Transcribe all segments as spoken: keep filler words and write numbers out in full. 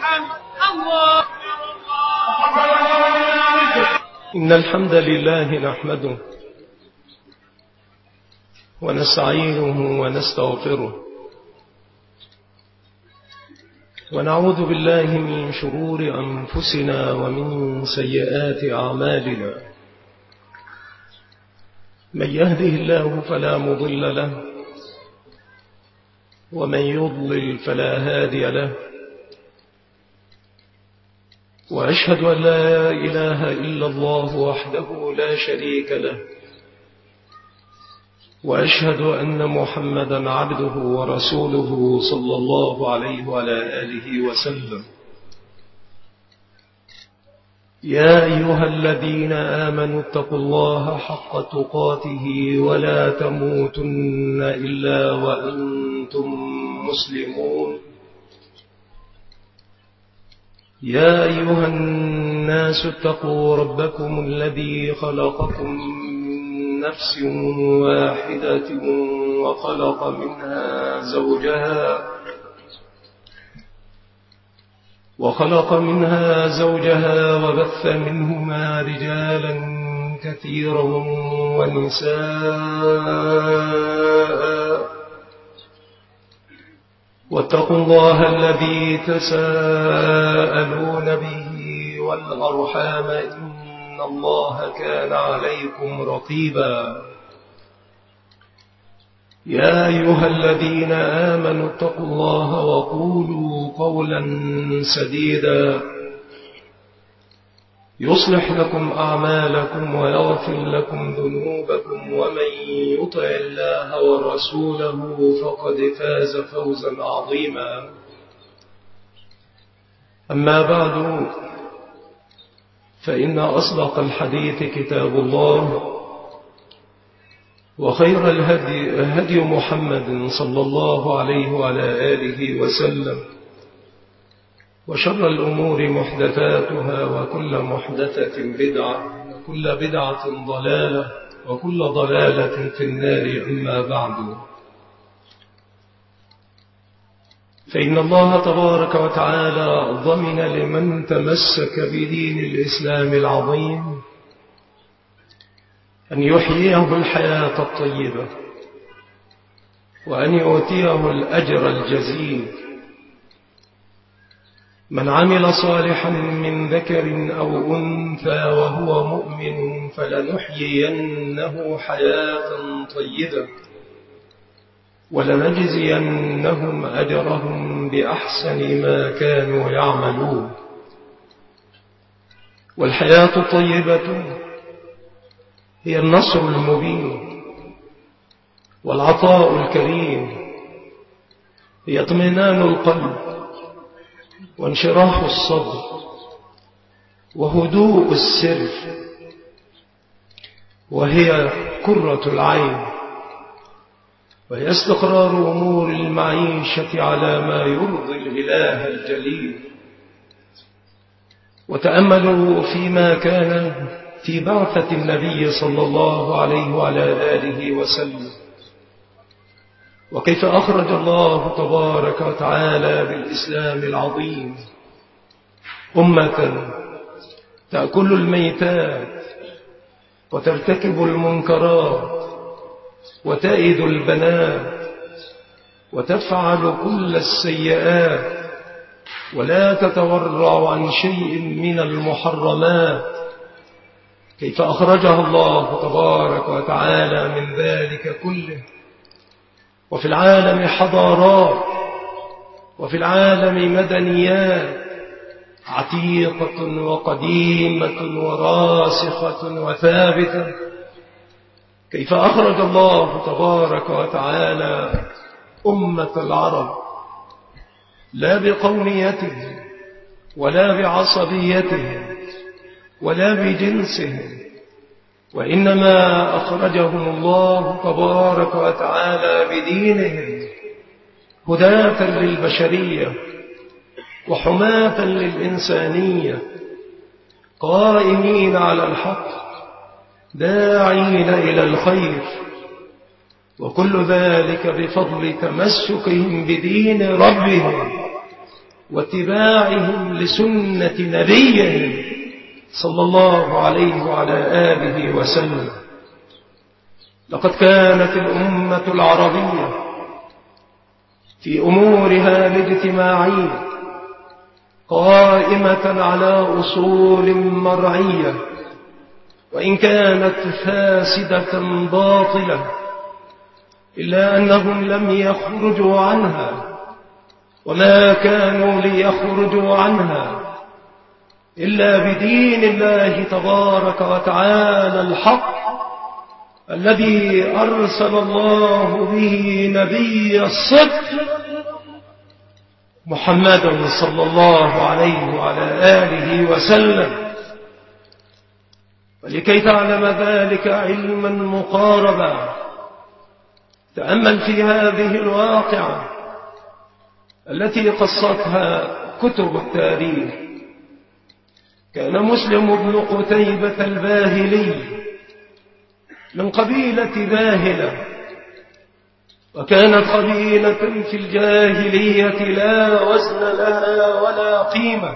الله. إن الحمد لله نحمده ونستعينه ونستغفره ونعوذ بالله من شرور أنفسنا ومن سيئات أعمالنا. من يهده الله فلا مضل له ومن يضلل فلا هادي له، وأشهد أن لا إله إلا الله وحده لا شريك له، وأشهد أن محمدا عبده ورسوله صلى الله عليه وعلى آله وسلم. يا أيها الذين آمنوا اتقوا الله حق تقاته ولا تموتن إلا وأنتم مسلمون. يا أيها الناس اتقوا ربكم الذي خلقكم من نفس واحدة وخلق منها زوجها وخلق منها زوجها وبث منهما رجالا كثيرا ونساء، واتقوا الله الذي تساءلون به والأرحام إن الله كان عليكم رقيبا. يا أيها الذين آمنوا اتقوا الله وقولوا قولا سديدا يصلح لكم أعمالكم ويغفر لكم ذنوبكم، ومن يطع الله ورسوله فقد فاز فوزا عظيما. أما بعد، فإن أصدق الحديث كتاب الله، وخير الهدي هدي محمد صلى الله عليه وعلى آله وسلم، وشر الأمور محدثاتها، وكل محدثة بدعة، وكل بدعة ضلالة، وكل ضلالة في النار. أما بعد، فإن الله تبارك وتعالى ضمن لمن تمسك بدين الإسلام العظيم أن يحييه الحياة الطيبة، وأن يؤتيه الأجر الجزيل. من عمل صالحا من ذكر أو أنثى وهو مؤمن فلنحيينه حياة طيبة، ولنجزينهم أجرهم بأحسن ما كانوا يعملون. والحياة الطيبة هي النصر المبين، والعطاء الكريم، هي اطمئنان القلب وانشراح الصدر وهدوء السر، وهي كرة العين، وهي استقرار أمور المعيشة على ما يرضي الإله الجليل. وتأملوا فيما كان في بعثة النبي صلى الله عليه وعلى آله وسلم، وكيف أخرج الله تبارك وتعالى بالإسلام العظيم أمة تأكل الميتات وترتكب المنكرات وتئد البنات وتفعل كل السيئات ولا تتورع عن شيء من المحرمات. كيف أخرجها الله تبارك وتعالى من ذلك كله، وفي العالم حضارات، وفي العالم مدنيات عتيقة وقديمة وراسخة وثابتة. كيف أخرج الله تبارك وتعالى أمة العرب لا بقوميتهم ولا بعصبيتهم ولا بجنسهم، وإنما أخرجهم الله تبارك وتعالى بدينهم هداة للبشرية وحماة للإنسانية، قائمين على الحق داعين إلى الخير، وكل ذلك بفضل تمسكهم بدين ربهم واتباعهم لسنة نبيهم صلى الله عليه وعلى آله وسلم. لقد كانت الأمة العربية في أمورها الاجتماعية قائمة على أصول مرعية، وإن كانت فاسدة باطلة، إلا أنهم لم يخرجوا عنها، وما كانوا ليخرجوا عنها إلا بدين الله تبارك وتعالى الحق الذي أرسل الله به نبي الصدق محمد صلى الله عليه وعلى آله وسلم. ولكي تعلم ذلك علما مقاربا، تأمل في هذه الواقعة التي قصتها كتب التاريخ. كان مسلم بن قتيبة الباهلي من قبيلة باهلة، وكانت قبيلة في الجاهلية لا وزن لها ولا قيمة،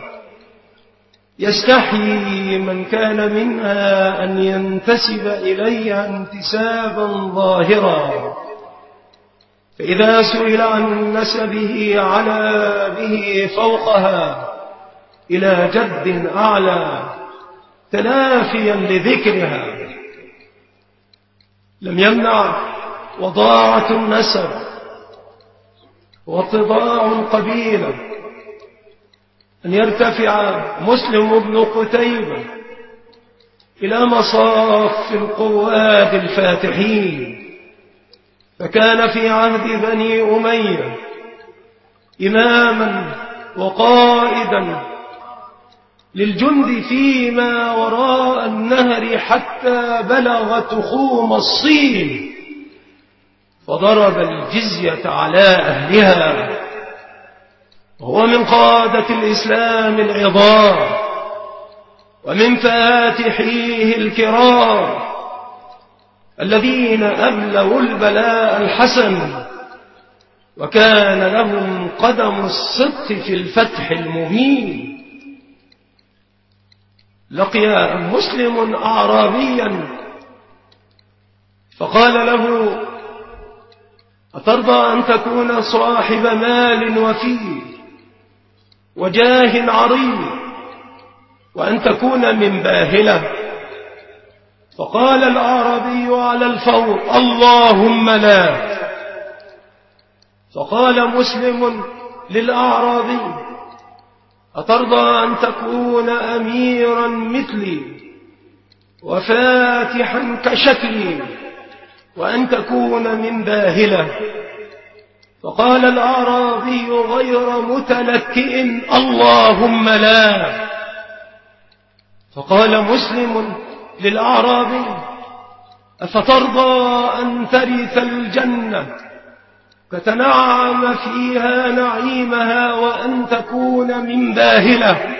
يستحيي من كان منها أن ينتسب إليها انتسابا ظاهرا، فإذا سئل عن نسبه على به فوقها إلى جد أعلى تلافيا لذكرها. لم يمنع وضاعة النسب واتضاع القبيلة أن يرتفع مسلم بن قتيبة إلى مصاف القواد الفاتحين، فكان في عهد بني أمية إماما وقائدا للجند فيما وراء النهر حتى بلغ تخوم الصين، فضرب الجزية على أهلها، وهو من قادة الإسلام العظام ومن فاتحيه الكرام الذين أبلغوا البلاء الحسن، وكان لهم قدم الصدق في الفتح المبين. لقي مسلم أعرابيا فقال له: أترضى أن تكون صاحب مال وفير وجاه عظيم وأن تكون من باهلة؟ فقال الأعرابي على الفور: اللهم لا. فقال مسلم للأعرابي: أترضى أن تكون أميرا مثلي وفاتحا كشكلي وأن تكون من باهلة؟ فقال الأعرابي غير متلكئ: اللهم لا. فقال مسلم للأعرابي: أفترضى أن ترث الجنة فتنعم فيها نعيمها وأن تكون من باهلة؟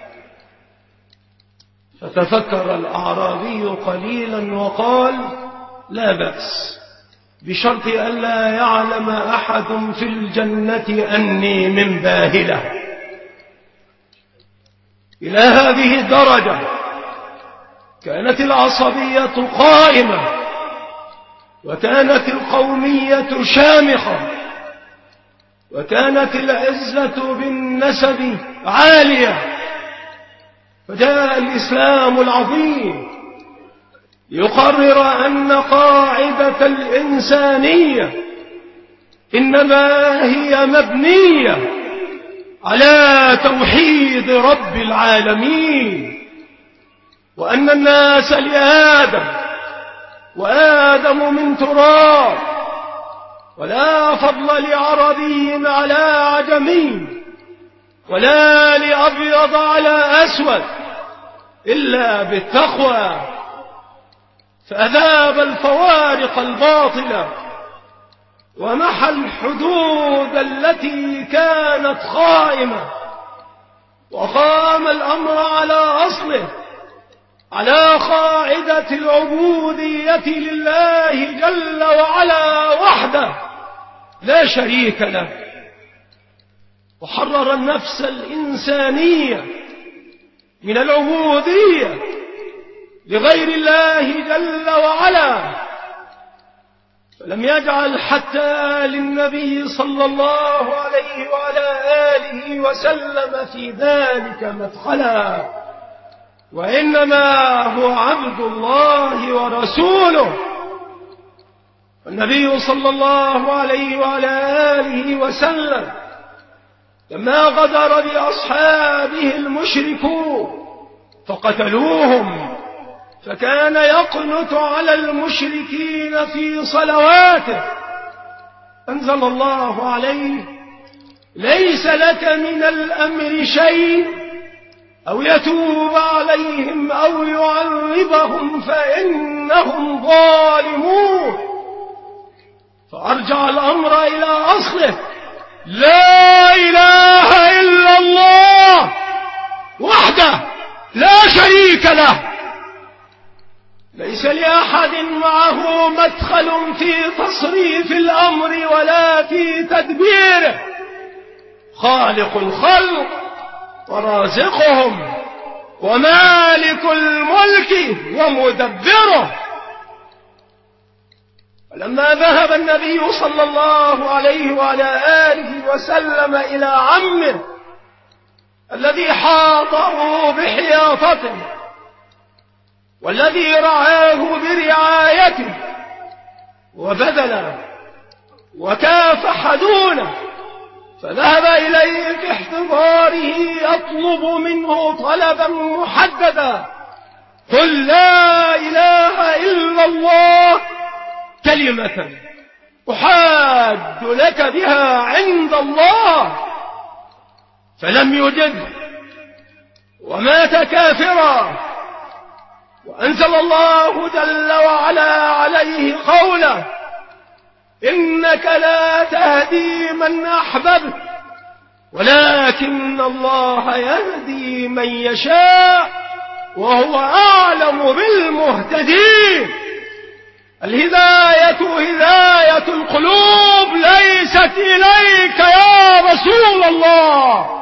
فتفكر الأعرابي قليلا وقال: لا بأس، بشرط ألا يعلم أحد في الجنة أني من باهلة. إلى هذه الدرجة كانت العصبية قائمة، وكانت القومية شامخة، وكانت العزة بالنسب عالية. فجاء الإسلام العظيم يقرر أن قاعدة الإنسانية إنما هي مبنية على توحيد رب العالمين، وأن الناس لآدم وآدم من تراب، ولا فضل لعربي على عجمي ولا لأبيض على أسود إلا بالتقوى. فأذاب الفوارق الباطلة ومحى الحدود التي كانت قائمة، وقام الأمر على أصله، على قاعدة العبودية لله جل وعلا وحده لا شريك له. وحرر النفس الإنسانية من العبودية لغير الله جل وعلا، فلم يجعل حتى للنبي صلى الله عليه وعلى آله وسلم في ذلك مدخلا، وإنما هو عبد الله ورسوله. النبي صلى الله عليه وعلى آله وسلم لما غدر بأصحابه المشركون فقتلوهم، فكان يقنت على المشركين في صلواته، أنزل الله عليه: ليس لك من الأمر شيء أو يتوب عليهم أو يعذبهم فإنهم ظالمون. فأرجع الأمر إلى أصله: لا إله إلا الله وحده لا شريك له، ليس لأحد معه مدخل في تصريف الأمر ولا في تدبيره، خالق الخلق ورازقهم ومالك الملك ومدبره. فلما ذهب النبي صلى الله عليه وعلى آله وسلم إلى عمه الذي حاطه بحياطته والذي رعاه برعايته وبذل وكافح دونه، فذهب إليه في احتضاره يطلب منه طلبا محددا: قل لا إله إلا الله كلمة أحاج لك بها عند الله. فلم يجد ومات كافرا، وأنزل الله جل وعلا عليه قوله: إنك لا تهدي من أحببت ولكن الله يهدي من يشاء وهو أعلم بالمهتدين. الهداية هداية القلوب ليست إليك يا رسول الله،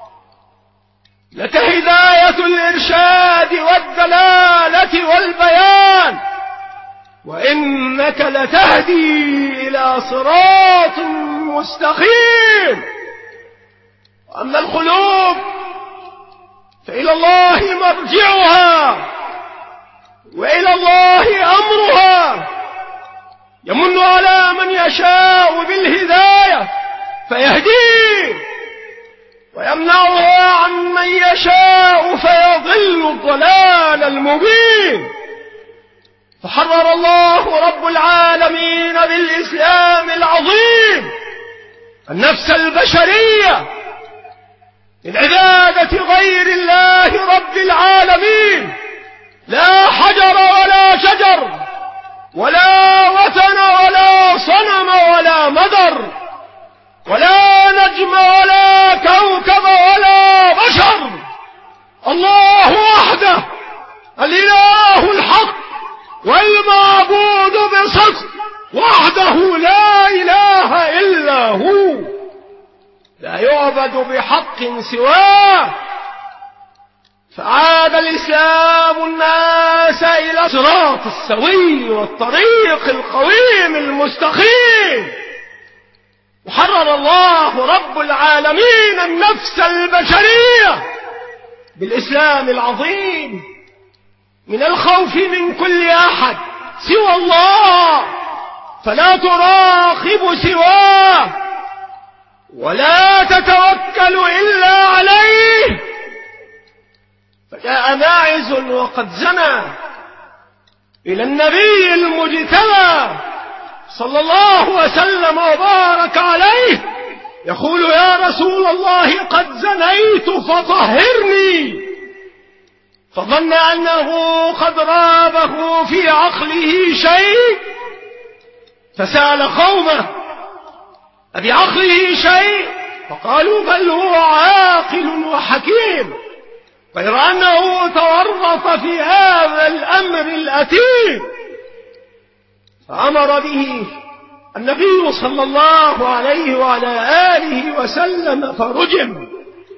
لك هداية الإرشاد والدلالة والبيان، وإنك لتهدي إلى صراط مستقيم. وأما القلوب فإلى الله مرجعها وإلى الله أمرها، يمن على من يشاء بالهداية فيهديه، ويمنعها عن من يشاء فيضل الضلال المبين. فحرر الله رب العالمين بالإسلام العظيم النفس البشرية من عبادة غير الله رب العالمين، لا حجر ولا شجر ولا وثن ولا صنم ولا مدر ولا نجم ولا كوكب ولا بشر، الله وحده الإله الحق والمعبود بصدق وحده لا إله إلا هو، لا يعبد بحق سواه. فعاد الإسلام الناس إلى الصراط السوي والطريق القويم المستقيم. وحرر الله رب العالمين النفس البشرية بالإسلام العظيم من الخوف من كل أحد سوى الله، فلا تراقب سواه ولا تتوكل إلا عليه. فجاء ماعز وقد زنى إلى النبي المجتبى صلى الله وسلم وبارك عليه يقول: يا رسول الله قد زنيت فطهرني. فظن أنه قد رابه في عقله شيء، فسأل قومه: أبعقله شيء؟ فقالوا: بل هو عاقل وحكيم، غير أنه تورط في هذا الأمر الأتيم. فأمر به النبي صلى الله عليه وعلى آله وسلم فرجم،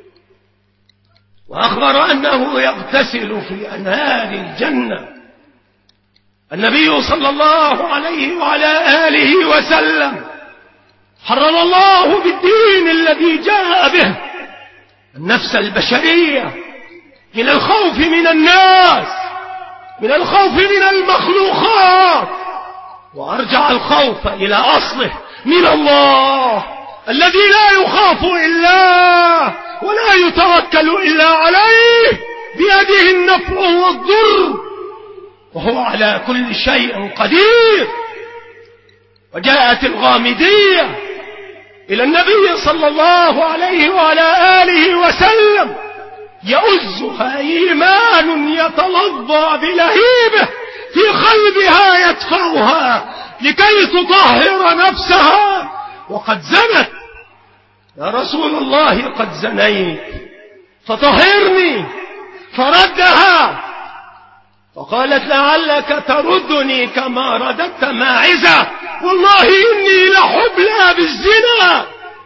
وأخبر أنه يغتسل في أنهار الجنة. النبي صلى الله عليه وعلى آله وسلم حرر الله بالدين الذي جاء به النفس البشرية من الخوف من الناس، من الخوف من المخلوقات، وأرجع الخوف إلى أصله من الله الذي لا يخاف إلا ولا يتوكل إلا عليه، بيده النفع والضر، وهو على كل شيء قدير. وجاءت الغامدية إلى النبي صلى الله عليه وعلى آله وسلم يؤزها إيمان يتلظى بلهيبه في قلبها يدفعها لكي تطهر نفسها، وقد زنت. يا رسول الله قد زنيت فطهرني، فردها فقالت لعلك تردني كما رددت ماعزة، والله إني لحبلى بالزنا.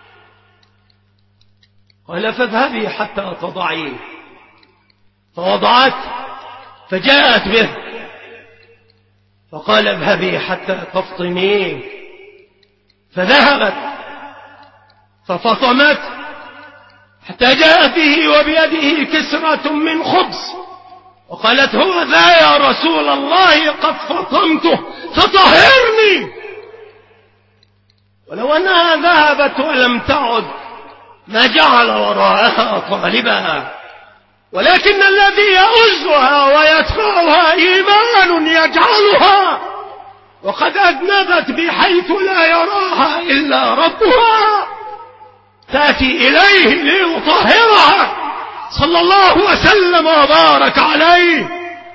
قال فاذهبي حتى تضعيه، فوضعت فجاءت به، فقال اذهبي حتى تفطميه، فذهبت ففطمت حتى جاء به وبيده كسرة من خبز، وقالت هو ذا يا رسول الله قد فطمته فطهرني. ولو أنها ذهبت ولم تعد ما جعل وراءها طالبها، ولكن الذي يؤزها ويدفعها إيمان يجعلها، وقد أذنبت بحيث لا يراها إلا ربها، تأتي إليه ليطهرها صلى الله وسلم وبارك عليه.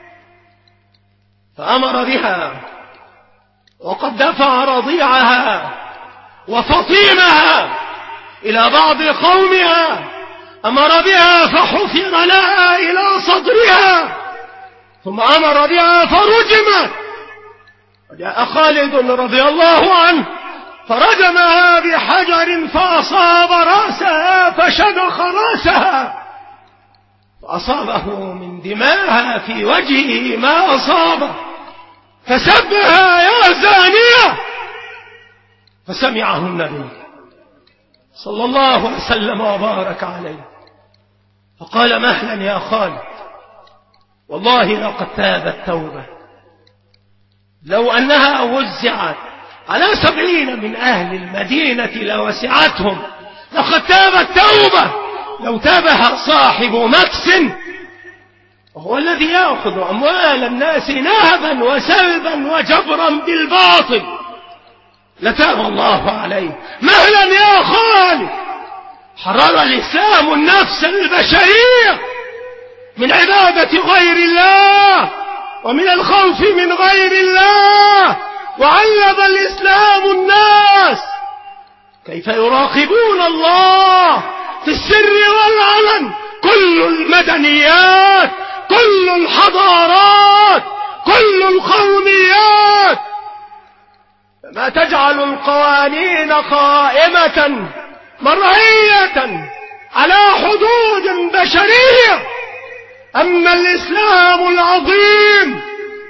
فأمر بها، وقد دفع رضيعها وفطيمها إلى بعض قومها، أمر بها فحفر لها إلى صدرها، ثم أمر بها فرجمت. وجاء خالد رضي الله عنه فرجمها بحجر فأصاب رأسها فشدخ رأسها، فأصابه من دمائها في وجهه ما أصابه، فسبها يا زانية، فسمعه النبي صلى الله عليه وسلم وبارك عليه، فقال مهلا يا خالد، والله لقد تابت توبة، لو أنها وزعت على سبعين من أهل المدينة لوسعتهم، لقد تابت توبة لو تابها صاحب مكس، وهو الذي يأخذ أموال الناس نهبا وسلبا وجبرا بالباطل، لتاب الله عليه. مهلا يا خالد، حرر الإسلام النفس البشرية من عبادة غير الله ومن الخوف من غير الله، وعلم الإسلام الناس كيف يراقبون الله في السر والعلن، كل المدنيات، كل الحضارات، كل القوميات، فما تجعل القوانين قائمة مرعية على حدود بشرية. أما الإسلام العظيم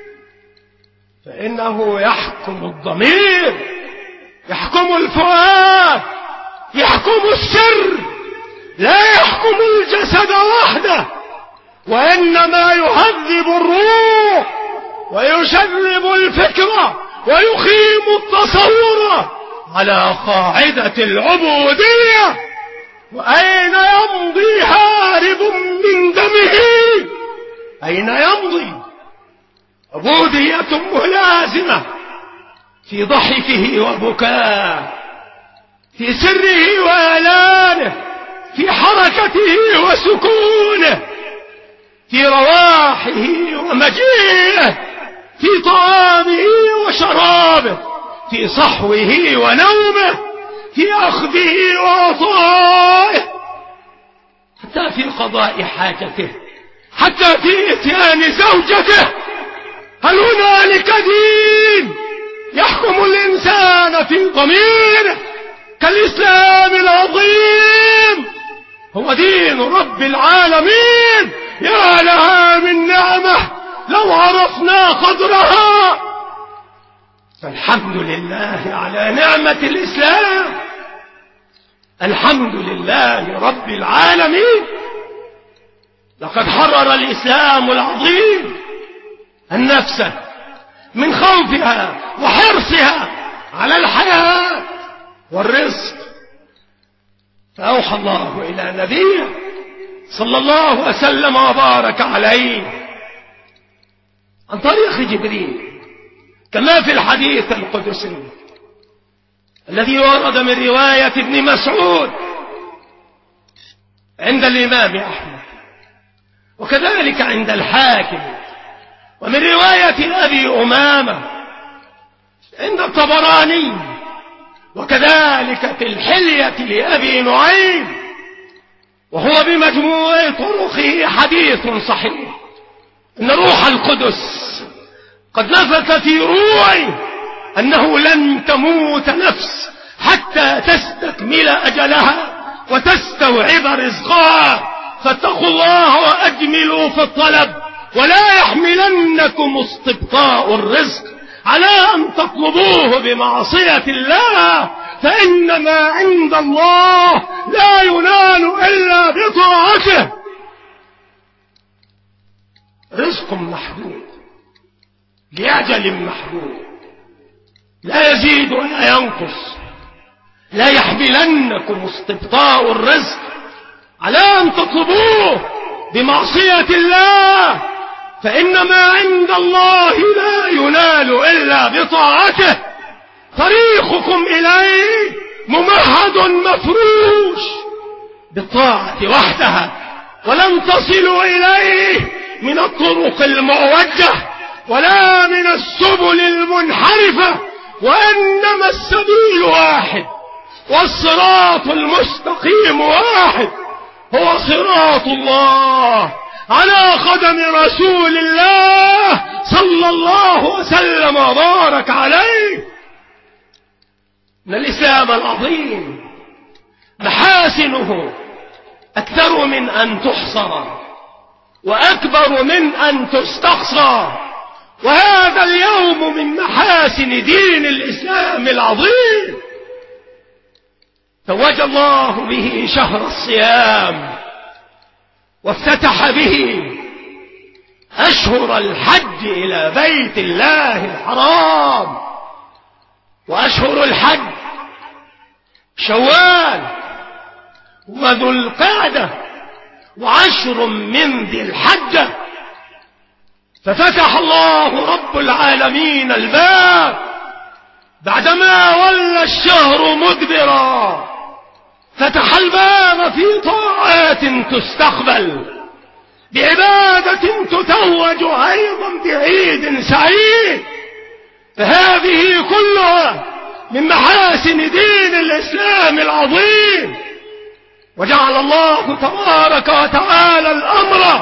فإنه يحكم الضمير، يحكم الفؤاد، يحكم السر، لا يحكم الجسد وحده، وإنما يهذب الروح ويشرب الفكرة ويخيم التصور على قاعدة العبودية. وأين يمضي هارب من دمه؟ أين يمضي؟ عبودية ملازمة في ضحكه وبكاه، في سره وإعلانه، في حركته وسكونه، في رواحه ومجيئه، في طعامه وشرابه، في صحوه ونومه، في أخذه وعطائه، حتى في قضاء حاجته، حتى في إتيان زوجته. هل هنالك دين يحكم الإنسان في ضميره كالإسلام العظيم، هو دين رب العالمين. يا لها من نعمة لو عرفنا قدرها. فالحمد لله على نعمة الإسلام، الحمد لله رب العالمين. لقد حرر الإسلام العظيم النفس من خوفها وحرصها على الحياة والرزق، فأوحى الله إلى نبيه صلى الله وسلم وبارك عليه عن طريق جبريل، كما في الحديث القدسي الذي ورد من رواية ابن مسعود عند الإمام أحمد، وكذلك عند الحاكم، ومن رواية أبي أمامة عند الطبراني، وكذلك في الحلية لأبي نعيم، وهو بمجموع طرقه حديث صحيح، إن روح القدس قد نفث في روعي أنه لن تموت نفس حتى تستكمل أجلها وتستوعب رزقها، فاتقوا الله وأجملوا في الطلب، ولا يحملنكم استبطاء الرزق على أن تطلبوه بمعصية الله، فإن ما عند الله لا ينال إلا بطاعته. رزق محدود لأجل محدود، لا يزيد ولا ينقص. لا يحملنكم استبطاء الرزق على أن تطلبوه بمعصية الله، فإن ما عند الله لا ينال إلا بطاعته. طريقكم إليه ممهد مفروش بالطاعة وحدها، ولن تصلوا إليه من الطرق المعوجة ولا من السبل المنحرفة، وإنما السبيل واحد والصراط المستقيم واحد، هو صراط الله على قدم رسول الله صلى الله وسلم وبارك عليه. إن الإسلام العظيم محاسنه أكثر من أن تحصر وأكبر من أن تستقصى، وهذا اليوم من محاسن دين الإسلام العظيم توج الله به شهر الصيام، وافتتح به أشهر الحج إلى بيت الله الحرام. وأشهر الحج شوال وذو القعدة وعشر من ذي الحجة، ففتح الله رب العالمين الباب بعدما ولى الشهر مدبرا، فتح الباب في طاعات تستقبل، بعبادة تتوج أيضا بعيد سعيد. فهذه كلها من محاسن دين الإسلام العظيم. وجعل الله تبارك وتعالى الأمر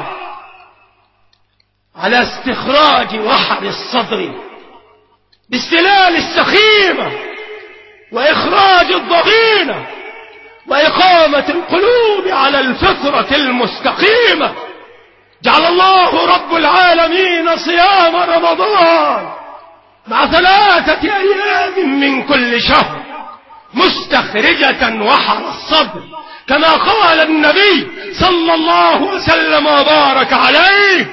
على استخراج وحر الصدر باستلال السخيمة وإخراج الضغينة وإقامة القلوب على الفطرة المستقيمة. جعل الله رب العالمين صيام رمضان مع ثلاثة أيام من كل شهر مستخرجة وحر الصدر، كما قال النبي صلى الله وسلم وبارك عليه: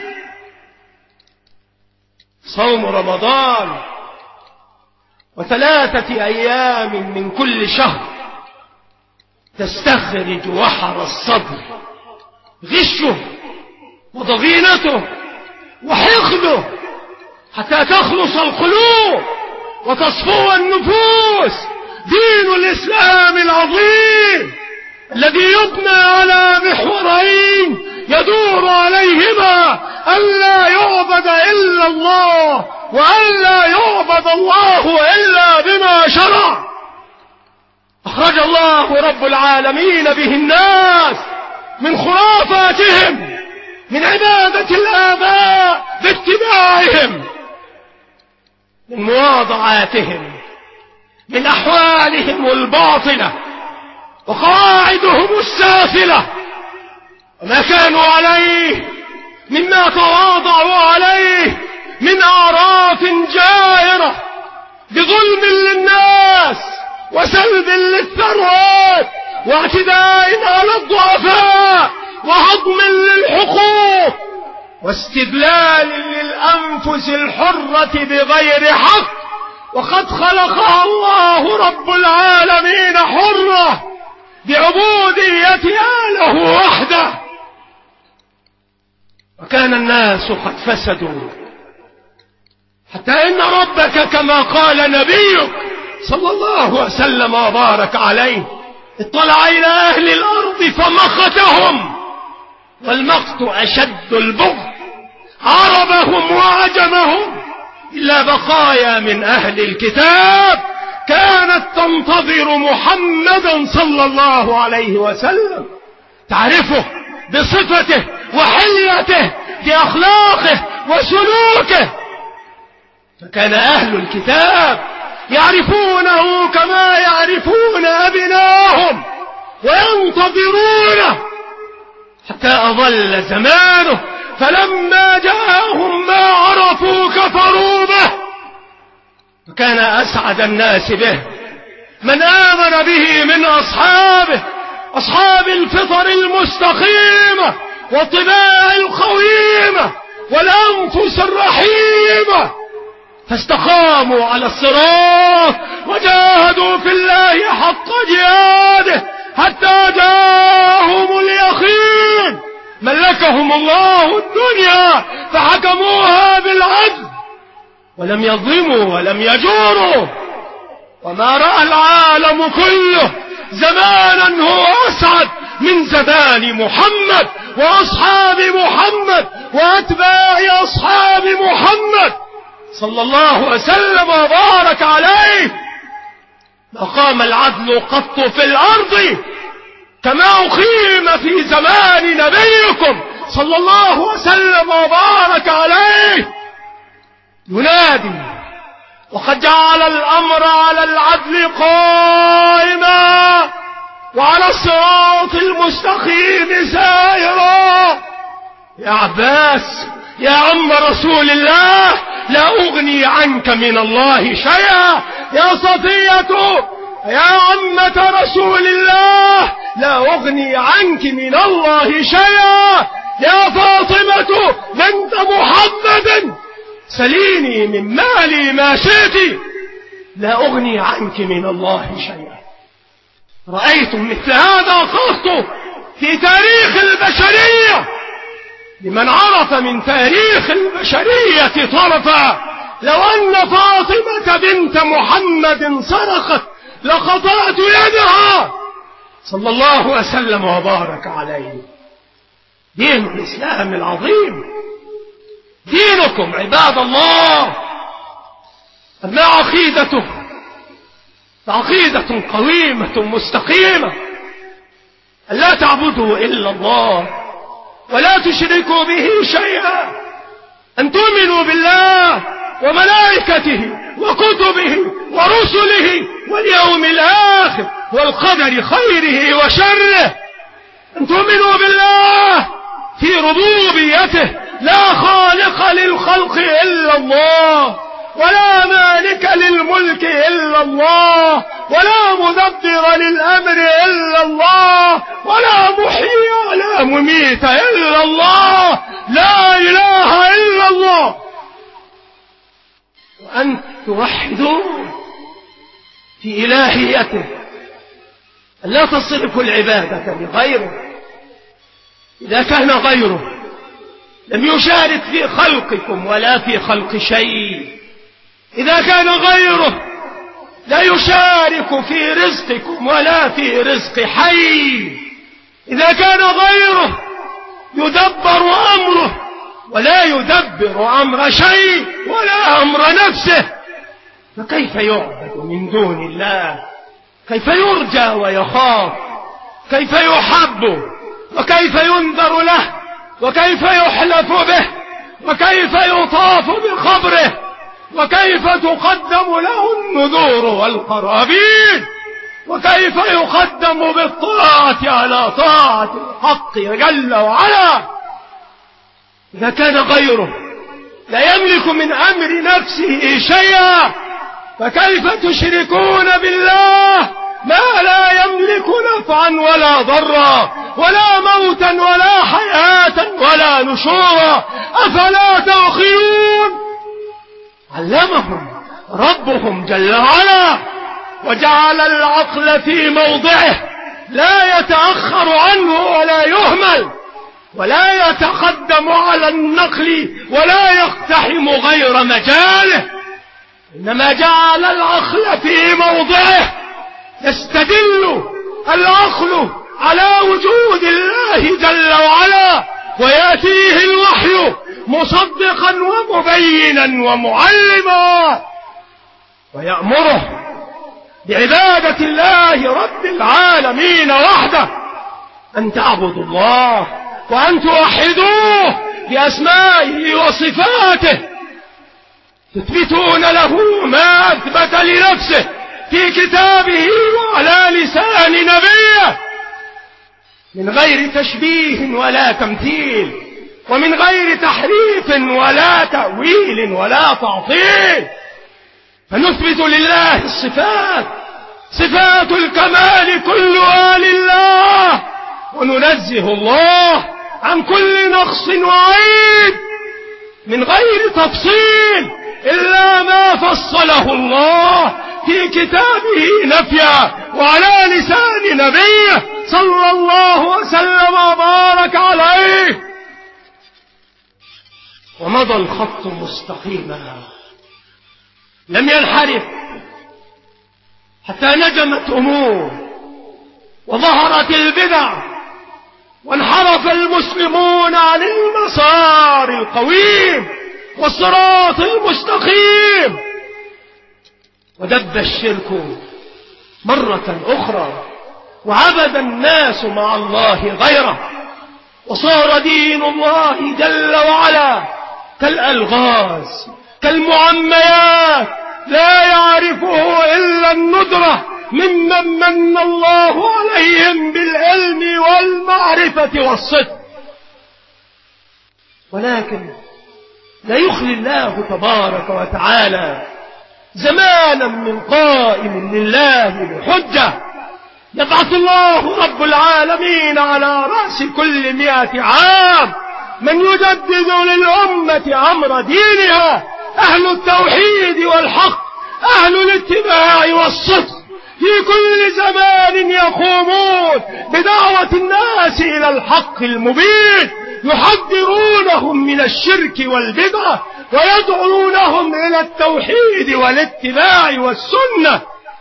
صوم رمضان وثلاثة أيام من كل شهر تستخرج وحر الصدر، غشه وضغينته وحقده، حتى تخلص القلوب وتصفو النفوس. دين الإسلام العظيم الذي يبنى على محورين يدور عليهما ألا يعبد إلا الله، وألا يعبد الله إلا بما شرع. أخرج الله رب العالمين به الناس من خرافاتهم، من عبادة الآباء باتباعهم، من مواضعاتهم، من أحوالهم الباطلة وقواعدهم السافلة، وما كانوا عليه مما تواضعوا عليه من أعراف جائرة بظلم للناس وسلب للثروات واعتداء على الضعفاء وهضم للحقوق واستدلال للأنفس الحرة بغير حق. وقد خلقها الله رب العالمين حرة بعبوديتها له وحده، وكان الناس قد فسدوا حتى إن ربك كما قال نبيك صلى الله وسلم وبارك عليه اطلع إلى أهل الأرض فمقتهم، والمقت أشد البغض، عربهم وعجمهم إلا بقايا من أهل الكتاب كانت تنتظر محمدا صلى الله عليه وسلم، تعرفه بصفته وحليته بأخلاقه وسلوكه. فكان أهل الكتاب يعرفونه كما يعرفون أبناءهم وينتظرونه حتى أظل زمانه، فلما جاءهم ما عرفوا كفروا به. فكان أسعد الناس به من آمن به من أصحابه، أصحاب الفطر المستقيمة والطباع القويمة والأنفس الرحيمة، فاستقاموا على الصراط وجاهدوا في الله حق جهاده حتى جاءهم اليقين. ملكهم الله الدنيا فحكموها بالعدل ولم يظلموا ولم يجوروا، وما رأى العالم كله زمانا هو أسعد من زمان محمد وأصحاب محمد وأتباع أصحاب محمد صلى الله وسلم وبارك عليه. ما قام العدل قط في الأرض كما أقيم في زمان نبيكم صلى الله وسلم وبارك عليه. ينادي وقد جعل الأمر على العدل قائما وعلى الصراط المستقيم سائرا. يا عباس يا عم رسول الله لا أغني عنك من الله شيئا. يا صفية يا عمة رسول الله لا أغني عنك من الله شيئا. يا فاطمة بنت محمد سليني من مالي ما شئت لا أغني عنك من الله شيئا. رأيتم مثل هذا قط في تاريخ البشرية؟ لمن عرف من تاريخ البشرية طرفا لو أن فاطمة بنت محمد سرقت لقطعت يدها صلى الله وسلم وبارك عليه. دين الإسلام العظيم دينكم عباد الله. أما عقيدته فعقيدة قويمة مستقيمة، ألا تعبدوا إلا الله ولا تشركوا به شيئا، أن تؤمنوا بالله وملائكته وكتبه ورسله واليوم الآخر والقدر خيره وشره، أن تؤمنوا بالله في ربوبيته لا خالق للخلق إلا الله ولا مالك للملك إلا الله ولا مدبر للأمر إلا الله ولا محيي ولا مميت إلا الله، لا إله إلا الله. وأن توحدوا في إلهيته، لا تصرفوا العبادة لغيره. إذا كان غيره لم يشارك في خلقكم ولا في خلق شيء، إذا كان غيره لا يشارك في رزقكم ولا في رزق حي، إذا كان غيره يدبر أمره ولا يدبر أمر شيء ولا أمر نفسه، فكيف يعبد من دون الله؟ كيف يرجى ويخاف؟ كيف يحب وكيف ينذر له وكيف يحلف به وكيف يطاف بخبره وكيف تقدم له النذور والقرابين، وكيف يقدم بالطاعة على طاعة الحق جل وعلا. إذا كان غيره لا يملك من أمر نفسه شيئا، فكيف تشركون بالله ما لا يملك نفعا ولا ضرا ولا موتا ولا حياة ولا نشورا؟ أفلا تعقلون؟ علمهم ربهم جل وعلا وجعل العقل في موضعه، لا يتأخر عنه ولا يهمل، ولا يتقدم على النقل ولا يقتحم غير مجاله، إنما جعل العقل في موضعه. يستدل العقل على وجود الله جل وعلا، ويأتيه الوحي مصدقا ومبينا ومعلما، ويأمره بعبادة الله رب العالمين وحده، أن تعبدوا الله وأن توحدوه بأسمائه وصفاته، تثبتون له ما أثبت لنفسه في كتابه وعلى لسان نبيه، من غير تشبيه ولا تمثيل، ومن غير تحريف ولا تأويل ولا تعطيل. فنثبت لله الصفات، صفات الكمال كلها لله، وننزه الله عن كل نقص وعيب من غير تفصيل إلا ما فصله الله في كتابه نفيا وعلى لسان نبيه صلى الله وسلم وبارك عليه. ومضى الخط مستقيما لم ينحرف حتى نجمت أمور وظهرت البدع وانحرف المسلمون عن المسار القويم والصراط المستقيم، ودب الشرك مرة أخرى، وعبد الناس مع الله غيره، وصار دين الله جل وعلا كالألغاز كالمعميات، لا يعرفه إلا الندرة ممن من الله عليهم بالعلم والمعرفة والصدق. ولكن لا يخلي الله تبارك وتعالى زمانا من قائم لله بحجة، يبعث الله رب العالمين على رأس كل مئة عام من يجدد للأمة أمر دينها، أهل التوحيد والحق، أهل الاتباع والصدق، في كل زمان يقومون بدعوة الناس إلى الحق المبين، يحذرونهم من الشرك والبدعة ويدعونهم إلى التوحيد والاتباع والسنة.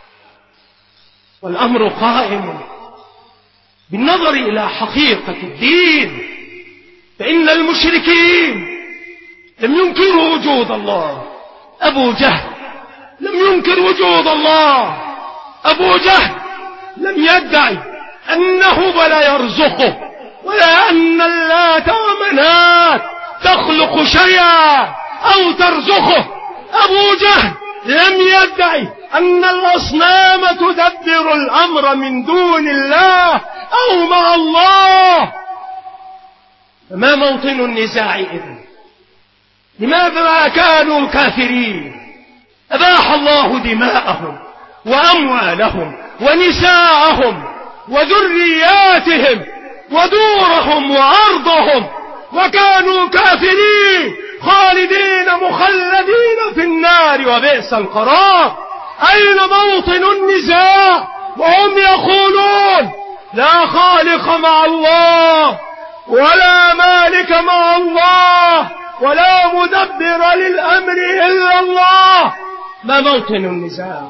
والأمر قائم بالنظر إلى حقيقة الدين، فإن المشركين لم ينكروا وجود الله. أبو جهل لم ينكر وجود الله، أبو جهل لم يدعي أن هبل يرزقه ولا أن اللات ومنات تخلق شيئا أو ترزقه. أبو جهل لم يدعي أن الأصنام تدبر الأمر من دون الله أو مع الله. فما موطن النزاع إذن؟ لماذا كانوا كافرين؟ أباح الله دماءهم وأموالهم ونساءهم وذرياتهم ودورهم وأرضهم، وكانوا كافرين خالدين مخلدين في النار وبئس القرار. أين موطن النزاع وهم يقولون لا خالق مع الله ولا مالك مع الله ولا مدبر للأمر إلا الله؟ ما موطن النزاع؟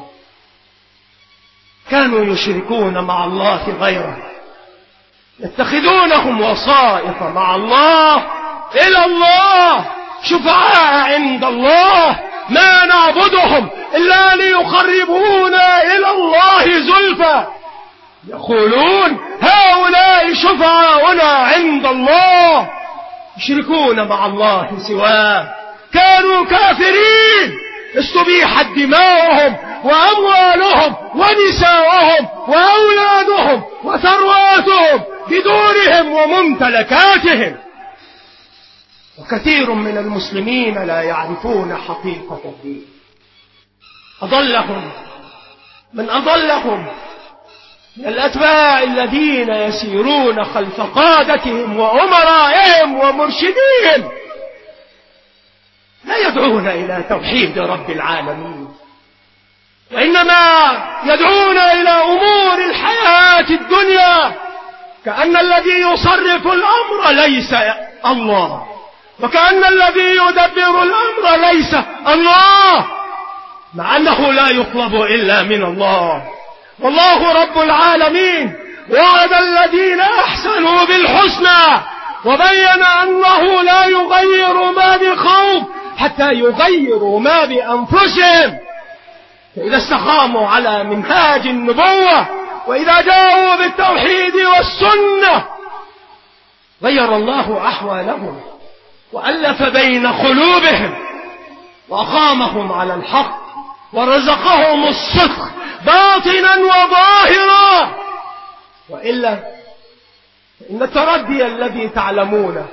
كانوا يشركون مع الله غيره، يتخذونهم وسائط مع الله إلى الله، شفعاء عند الله، ما نعبدهم إلا ليقربونا إلى الله زلفى. يقولون هؤلاء شفعاؤنا عند الله، يشركون مع الله سواه. كانوا كافرين استبيحت دماؤهم وأموالهم ونساؤهم وأولادهم وثرواتهم بدورهم وممتلكاتهم. وكثير من المسلمين لا يعرفون حقيقة الدين. أضلهم من أضلهم من الأتباع الذين يسيرون خلف قادتهم وأمرائهم ومرشدين، لا يدعون إلى توحيد رب العالمين، وإنما يدعون إلى أمور الحياة الدنيا، كأن الذي يصرف الأمر ليس الله، وكأن الذي يدبر الأمر ليس الله، مع أنه لا يطلب إلا من الله. والله رب العالمين وعد الذين أحسنوا بالحسنى، وبين أنه لا يغير ما بقوم حتى يغيروا ما بأنفسهم. فإذا استقاموا على منهاج النبوة وإذا جاءوا بالتوحيد والسنة غير الله أحوالهم وألف بين قلوبهم وأقامهم على الحق ورزقهم الصدق باطنا وظاهرا. وإلا فإن التردي الذي تعلمونه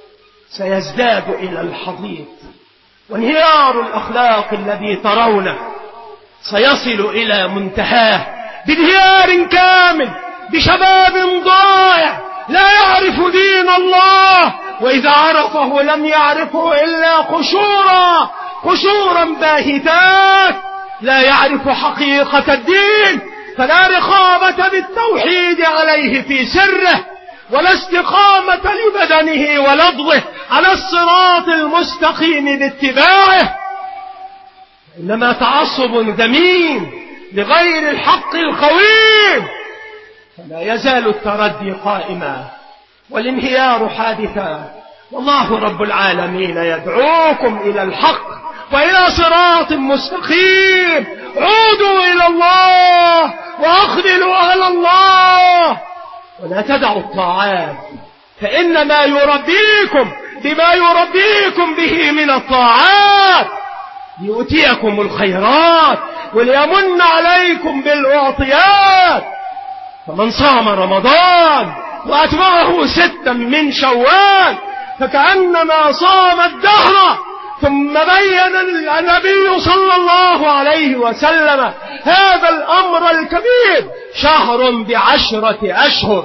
سيزداد إلى الحضيض، وانهيار الأخلاق الذي ترونه سيصل إلى منتهاه بانهيار كامل، بشباب ضائع لا يعرف دين الله، وإذا عرفه لم يعرفه إلا قشورا قشورا باهتات، لا يعرف حقيقة الدين، فلا رقابة بالتوحيد عليه في سره، ولا استقامة لبدنه ولفظه على الصراط المستقيم باتباعه، إنما تعصب ذميم لغير الحق القويم. فلا يزال التردي قائما والانهيار حادثا، والله رب العالمين يدعوكم إلى الحق وإلى صراط مستقيم. عودوا إلى الله وأقبلوا على الله، ولا تدعوا الطاعات، فإنما يربيكم بما يربيكم به من الطاعات، ليؤتيكم الخيرات وليمن عليكم بالأعطيات. فمن صام رمضان وأتبعه ستا من شوال فكأنما صام الدهر. ثم بين النبي صلى الله عليه وسلم هذا الأمر الكبير: شهر بعشرة أشهر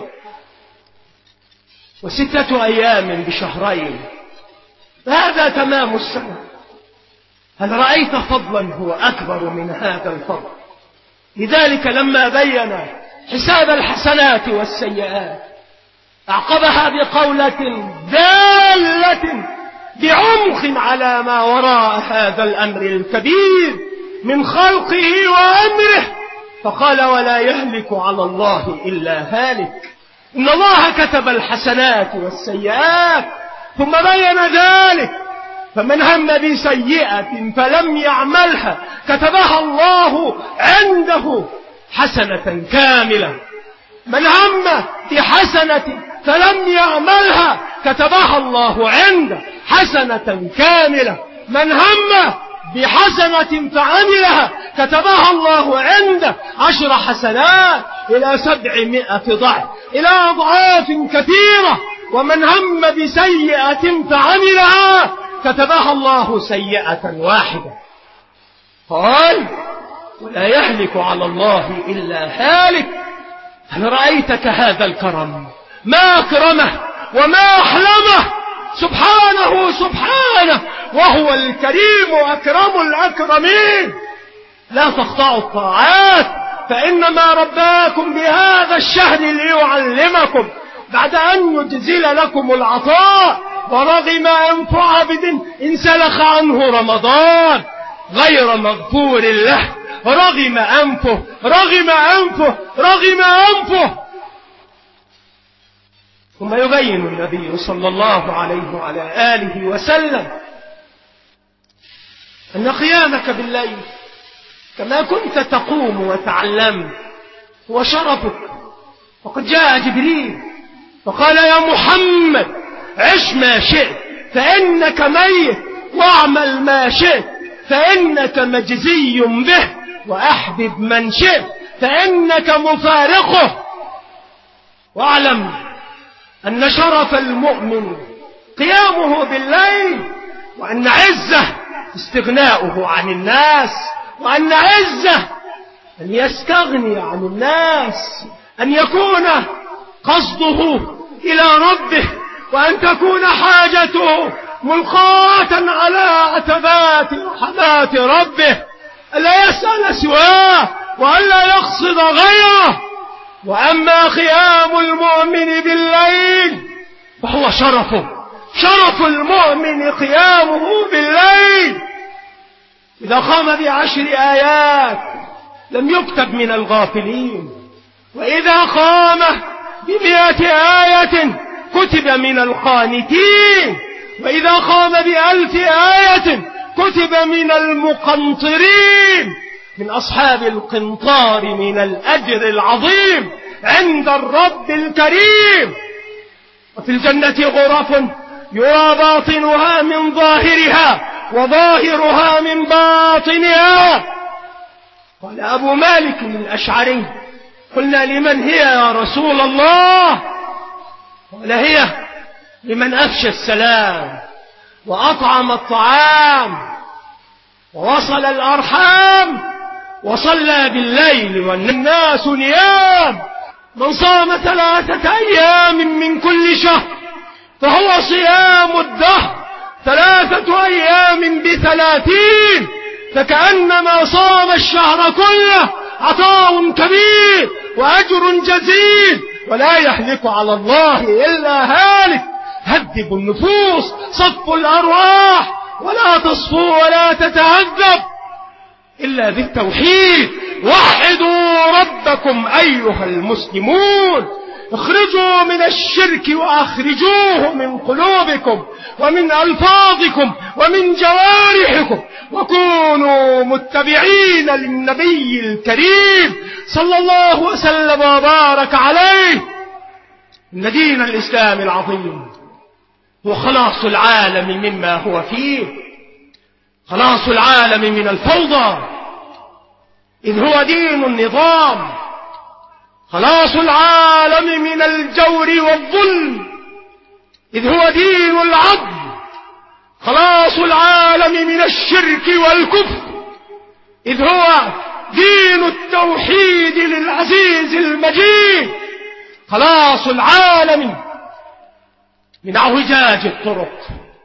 وستة أيام بشهرين، هذا تمام السنة. هل رأيت فضلا هو أكبر من هذا الفضل؟ لذلك لما بين حساب الحسنات والسيئات أعقبها بقولة دالة بعمق على ما وراء هذا الأمر الكبير من خلقه وأمره، فقال: ولا يهلك على الله إلا هالك. إن الله كتب الحسنات والسيئات، ثم بين ذلك: فمن هم بسيئة فلم يعملها كتبها الله عنده حسنة كاملة. من هم بحسنة فلم يعملها كتبها الله عنده حسنة كاملة. من هم بحسنة فعملها كتبها الله عنده عشر حسنات إلى سبعمائة ضعف، إلى أضعاف كثيرة. ومن هم بسيئة فعملها كتبها الله سيئة واحدة. قال: ولا يهلك على الله إلا هالك. هل رأيتك هذا الكرم؟ ما أكرمه وما أحلمه، سبحانه سبحانه، وهو الكريم أكرم الأكرمين. لا تقطعوا الطاعات، فإنما رباكم بهذا الشهر ليعلمكم بعد أن يجزل لكم العطاء. ورغم أنف عبد إن سلخ عنه رمضان غير مغفور له، رغم أنفه رغم أنفه رغم أنفه. ثم يبين النبي صلى الله عليه وعلى آله وسلم أن قيامك بالليل كما كنت تقوم وتعلم هو شرفك. وقد جاء جبريل فقال: يا محمد عش ما شئت فإنك ميت، واعمل ما شئت فإنك مجزي به، وأحبب من شئت فإنك مفارقه. واعلم أن شرف المؤمن قيامه بالليل، وأن عزه استغناؤه عن الناس، وأن عزه أن يستغني عن الناس، أن يكون قصده إلى ربه، وأن تكون حاجته ملقاة على عتبات رحمات ربه، ألا يسأل سواه وألا يقصد غيره. وأما قيام المؤمن بالليل فهو شرفه، شرف المؤمن قيامه بالليل. إذا قام بعشر آيات لم يكتب من الغافلين، وإذا قام بمئة آية كتب من القانتين، وإذا قام بألف آية كتب من المقنطرين، من أصحاب القنطار من الأجر العظيم عند الرب الكريم. وفي الجنة غرف يرى باطنها من ظاهرها وظاهرها من باطنها. قال أبو مالك الأشعري: قلنا لمن هي يا رسول الله؟ قال: هي لمن أفشى السلام وأطعم الطعام ووصل الأرحام وصلى بالليل والناس نيام. من صام ثلاثة أيام من كل شهر فهو صيام الدهر، ثلاثة أيام بثلاثين، فكأنما صام الشهر كله. عطاء كبير وأجر جزيل، ولا يهلك على الله إلا هالك. هذبوا النفوس، صفوا الأرواح، ولا تصفوا ولا تتهذب إلا بالتوحيد. وحدوا ربكم أيها المسلمون، اخرجوا من الشرك وأخرجوه من قلوبكم ومن ألفاظكم ومن جوارحكم، وكونوا متبعين للنبي الكريم صلى الله وسلم وبارك عليه. إن دين الإسلام العظيم هو خلاص العالم مما هو فيه، خلاص العالم من الفوضى، إذ هو دين النظام، خلاص العالم من الجور والظلم، إذ هو دين العدل، خلاص العالم من الشرك والكفر، إذ هو دين التوحيد للعزيز المجيد، خلاص العالم من اعوجاج الطرق،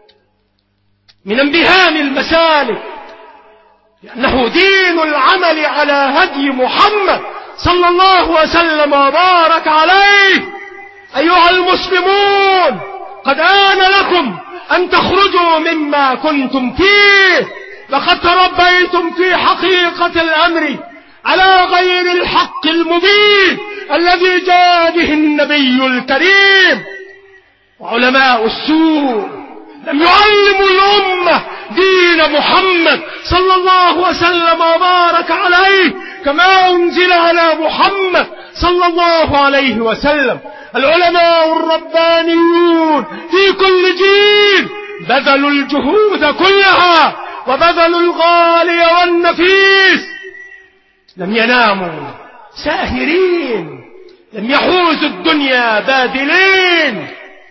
من انبهام المسالك، لأنه دين العمل على هدي محمد صلى الله وسلم وبارك عليه. أيها المسلمون، قد آن لكم أن تخرجوا مما كنتم فيه، لقد تربيتم في حقيقة الأمر على غير الحق المبين الذي جاء به النبي الكريم. وعلماء السوء لم يعلموا الأمة دين محمد صلى الله وسلم وبارك عليه كما أنزل على محمد صلى الله عليه وسلم. العلماء الربانيون في كل جيل بذلوا الجهود كلها وبذلوا الغالي والنفيس، لم يناموا ساهرين، لم يحوزوا الدنيا باذلين،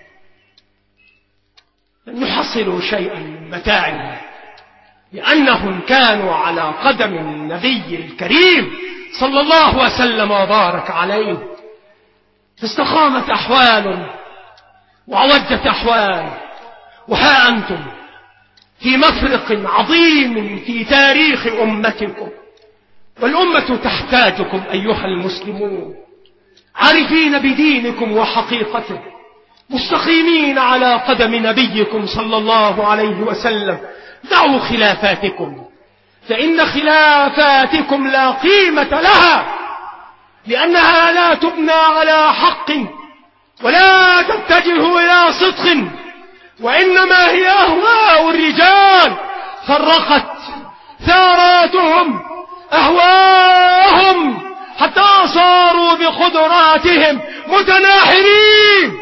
لم يحصلوا شيئا من متاعها، لأنهم كانوا على قدم النبي الكريم صلى الله وسلم وبارك عليه. فاستقامت أحوال وعوجت أحوال، وها أنتم في مفرق عظيم في تاريخ أمتكم، والأمة تحتاجكم أيها المسلمون، عارفين بدينكم وحقيقته، مستقيمين على قدم نبيكم صلى الله عليه وسلم. دعوا خلافاتكم، فإن خلافاتكم لا قيمة لها، لأنها لا تبنى على حق ولا تتجه إلى صدق، وإنما هي أهواء الرجال فرقت ثاراتهم أهواءهم حتى صاروا بقدراتهم متناحرين.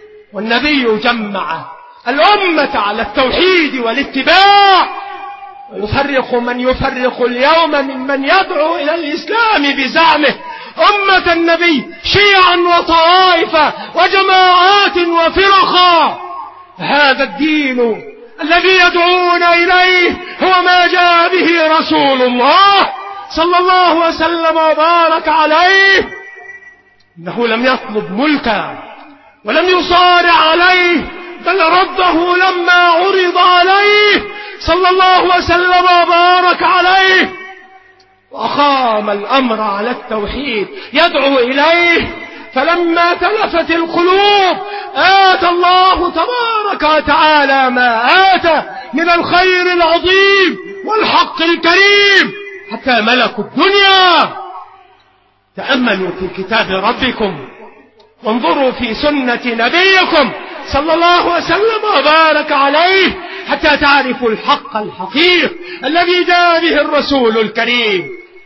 والنبي جمع الأمة على التوحيد والاتباع، ويفرق من يفرق اليوم ممن يدعو إلى الإسلام بزعمه أمة النبي شيعا وطوائف وجماعات وفرقا. هذا الدين الذي يدعون إليه هو ما جاء به رسول الله صلى الله وسلم وبارك عليه. إنه لم يطلب ملكا ولم يصارع عليه، بل رده لما عرض عليه صلى الله وسلم وبارك عليه، وأقام الأمر على التوحيد يدعو إليه. فلما تلفت القلوب آتى الله تبارك وتعالى ما آتى من الخير العظيم والحق الكريم حتى ملكوا الدنيا. تأملوا في كتاب ربكم وانظروا في سنة نبيكم صلى الله وسلم وبارك عليه حتى تعرفوا الحق الحقيقي الذي جاء به الرسول الكريم.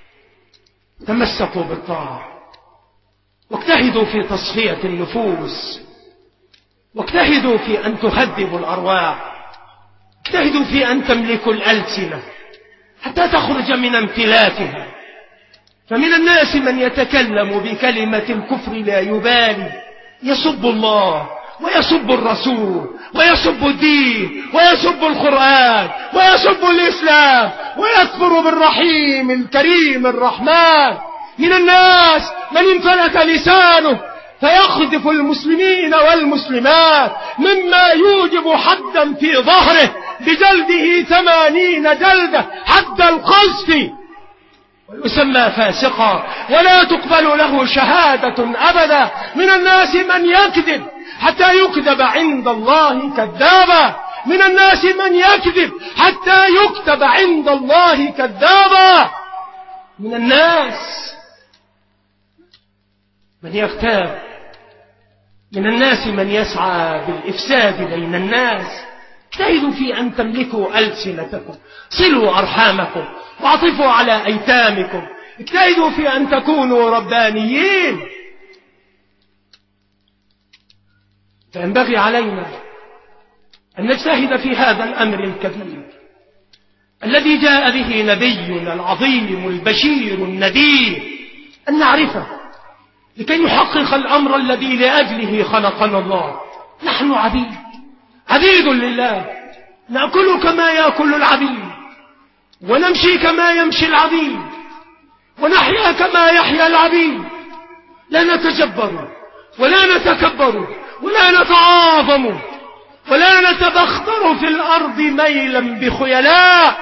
تمسكوا بالطاعة واجتهدوا في تصفية النفوس، واجتهدوا في أن تهذبوا الأرواح، اجتهدوا في أن تملكوا الألسنة حتى تخرج من امتلاكها. فمن الناس من يتكلم بكلمة الكفر لا يبالي، يسب الله ويسب الرسول ويسب الدين ويسب القرآن ويسب الإسلام ويكفر بالرحيم الكريم الرحمن. من الناس من انفلت لسانه فيخذف المسلمين والمسلمات مما يوجب حدا في ظهره بجلده ثمانين جلدة حد القذف، ويسمى فاسقا ولا تقبل له شهادة أبدا. من الناس من يكذب حتى يكتب عند الله كذابا، من الناس من يكذب حتى يكتب عند الله كذابا. من الناس من يغتاب، من الناس من يسعى بالإفساد بين الناس. اجتهدوا في أن تملكوا ألسنتكم، صلوا أرحامكم واعطفوا على أيتامكم، اجتهدوا في أن تكونوا ربانيين. فينبغي علينا أن نجتهد في هذا الأمر الكبير الذي جاء به نبينا العظيم البشير النذير، أن نعرفه لكي يحقق الأمر الذي لأجله خلقنا الله. نحن عبيد عبيد لله، نأكل كما يأكل العبيد، ونمشي كما يمشي العبيد، ونحيا كما يحيا العبيد. لا نتجبر ولا نتكبر ولا نتعاظم ولا نتبختر في الأرض ميلا بخيلاء،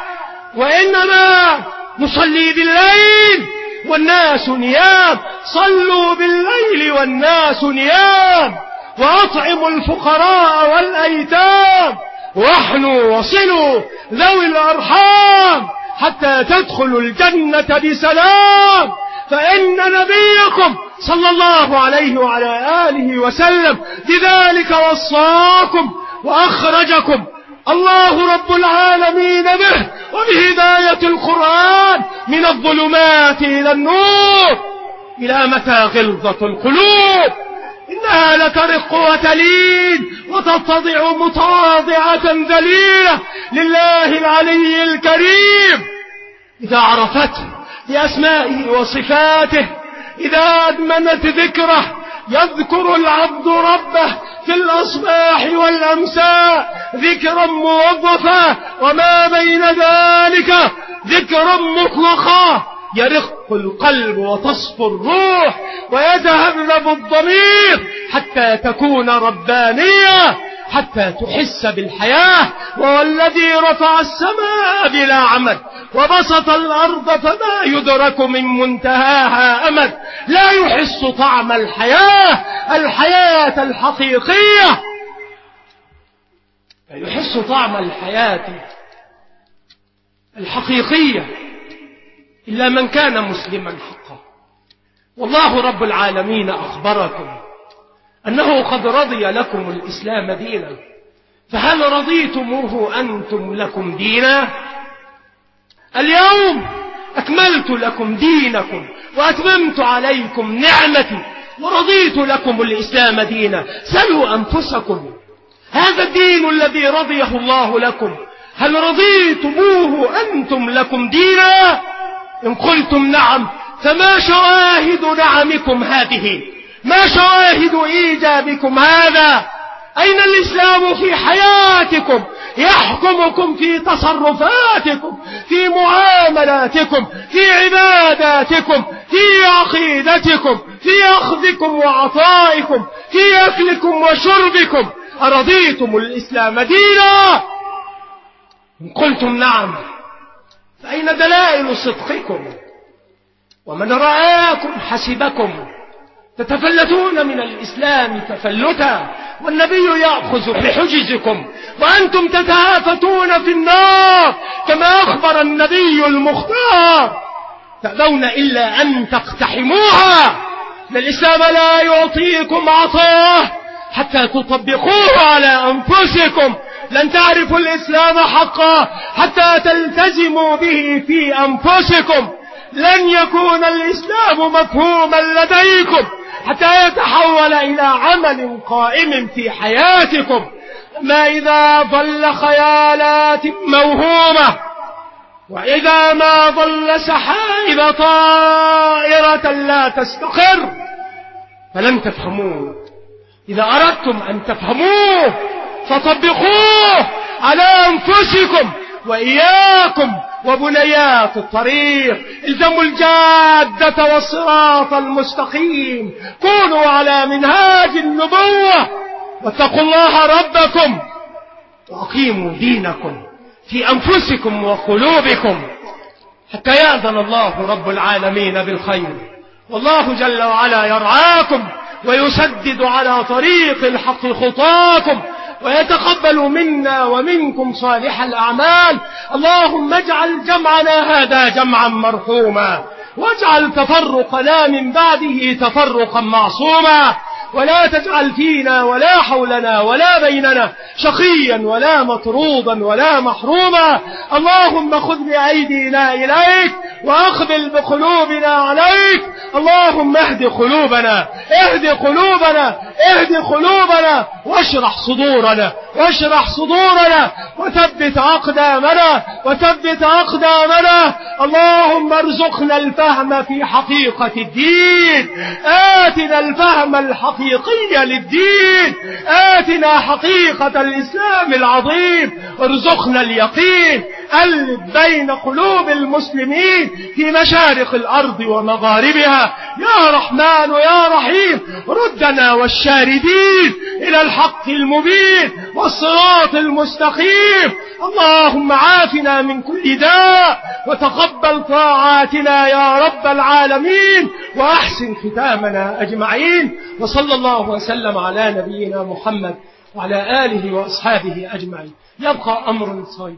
وإنما نصلي بالليل والناس نيام. صلوا بالليل والناس نيام، وأطعموا الفقراء والأيتام، واحنوا وصلوا ذوي الأرحام حتى تدخلوا الجنة بسلام. فإن نبيكم صلى الله عليه وعلى آله وسلم بذلك وصاكم وأخرجكم الله رب العالمين به وبهداية القرآن من الظلمات إلى النور. إلى متى غلظة القلوب؟ إنها لترق وتلين وتتضع متواضعة ذليلة لله العلي الكريم إذا عرفته بأسمائه وصفاته، إذا أدمنت ذكره. يذكر العبد ربه في الأصباح والأمساء ذكرا موظفا، وما بين ذلك ذكرا مطلقا. يرق القلب وتصفو الروح ويتهذب الضمير حتى تكون ربانية، حتى تحس بالحياة. وهو الذي رفع السماء بلا عمد وبسط الأرض فما يدرك من منتهاها أمد. لا يحس طعم الحياة، الحياة الحقيقية. لا يحس طعم الحياة الحقيقية إلا من كان مسلما حقا. والله رب العالمين أخبركم أنه قد رضي لكم الإسلام دينا، فهل رضيتموه أنتم لكم دينا؟ اليوم أكملت لكم دينكم وأتممت عليكم نعمتي ورضيت لكم الإسلام دينا. سلوا أنفسكم، هذا الدين الذي رضيه الله لكم هل رضيتموه أنتم لكم دينا؟ إن قلتم نعم فما شواهد نعمكم هذه؟ ما شواهد إيجابكم هذا؟ أين الإسلام في حياتكم يحكمكم في تصرفاتكم، في معاملاتكم، في عباداتكم، في عقيدتكم، في أخذكم وعطائكم، في أكلكم وشربكم؟ أرضيتم الإسلام دينا؟ إن قلتم نعم فأين دلائل صدقكم؟ ومن رآكم حسبكم تتفلتون من الإسلام تفلتا، والنبي يأخذ بحجزكم وأنتم تتهافتون في النار كما أخبر النبي المختار. تأبون إلا أن تقتحموها. الإسلام لا يعطيكم عطاه حتى تطبقوه على أنفسكم. لن تعرفوا الإسلام حقا حتى تلتزموا به في أنفسكم. لن يكون الإسلام مفهوما لديكم حتى يتحول إلى عمل قائم في حياتكم. ما إذا ظل خيالات موهومة، وإذا ما ظل سحائب طائرة لا تستقر، فلن تفهموه. إذا أردتم أن تفهموه فطبقوه على أنفسكم وإياكم وبنيات الطريق. الزموا الجادة والصراط المستقيم، كونوا على منهاج النبوة، واتقوا الله ربكم، وأقيموا دينكم في أنفسكم وقلوبكم حتى يأذن الله رب العالمين بالخير. والله جل وعلا يرعاكم ويسدد على طريق الحق خطاكم، ويتقبل منا ومنكم صالح الأعمال. اللهم اجعل جمعنا هذا جمعا مرحوما، واجعل تفرقنا من بعده تفرقا معصوما، ولا تجعل فينا ولا حولنا ولا بيننا شقيا ولا مطرودا ولا محروما. اللهم خذ بأيدينا إليك وأقبل بقلوبنا عليك. اللهم اهد قلوبنا، اهد قلوبنا، اهد قلوبنا، واشرح صدورنا، واشرح صدورنا، وثبت أقدامنا، وثبت أقدامنا. اللهم ارزقنا الفهم في حقيقة الدين. آتنا الفهم الحقيقي للدين، آتنا حقيقة الإسلام العظيم، ارزقنا اليقين. ألف بين قلوب المسلمين في مشارق الأرض ومغاربها. يا رحمن يا رحيم، ردنا والشاردين إلى الحق المبين والصراط المستقيم. اللهم عافنا من كل داء، وتقبل طاعاتنا يا رب العالمين، وأحسن ختامنا أجمعين. وصلى الله وسلم على نبينا محمد وعلى آله وأصحابه أجمعين. يبقى أمر صغير.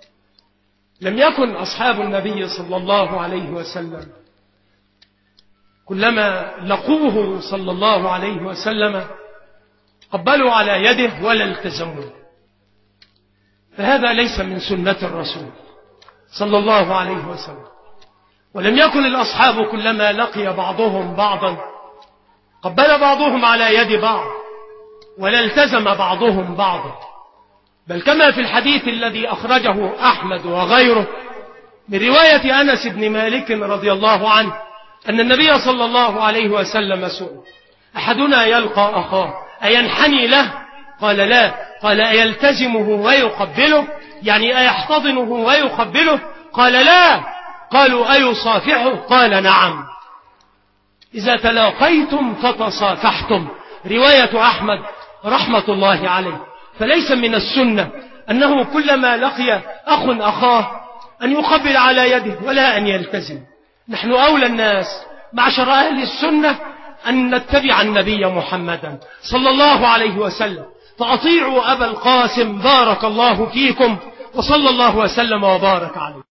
لم يكن أصحاب النبي صلى الله عليه وسلم كلما لقوه صلى الله عليه وسلم قبلوا على يده ولا التزموه، فهذا ليس من سنة الرسول صلى الله عليه وسلم. ولم يكن الأصحاب كلما لقي بعضهم بعضا قبل بعضهم على يد بعض ولا التزم بعضهم بعضا، بل كما في الحديث الذي أخرجه أحمد وغيره من رواية أنس بن مالك رضي الله عنه أن النبي صلى الله عليه وسلم سئل: أحدنا يلقى أخاه أينحني له؟ قال لا. قال: أيلتزمه ويقبله؟ يعني أيحتضنه ويقبله؟ قال لا. قالوا: أيصافحه؟ قال: نعم. إذا تلاقيتم فتصافحتم. رواية أحمد رحمة الله عليه. فليس من السنة أنه كلما لقي أخ أخاه أن يقبل على يده ولا أن يلتزم. نحن أولى الناس معشر أهل السنة أن نتبع النبي محمدا صلى الله عليه وسلم، فأطيعوا أبا القاسم بارك الله فيكم، وصلى الله وسلم وبارك عليه.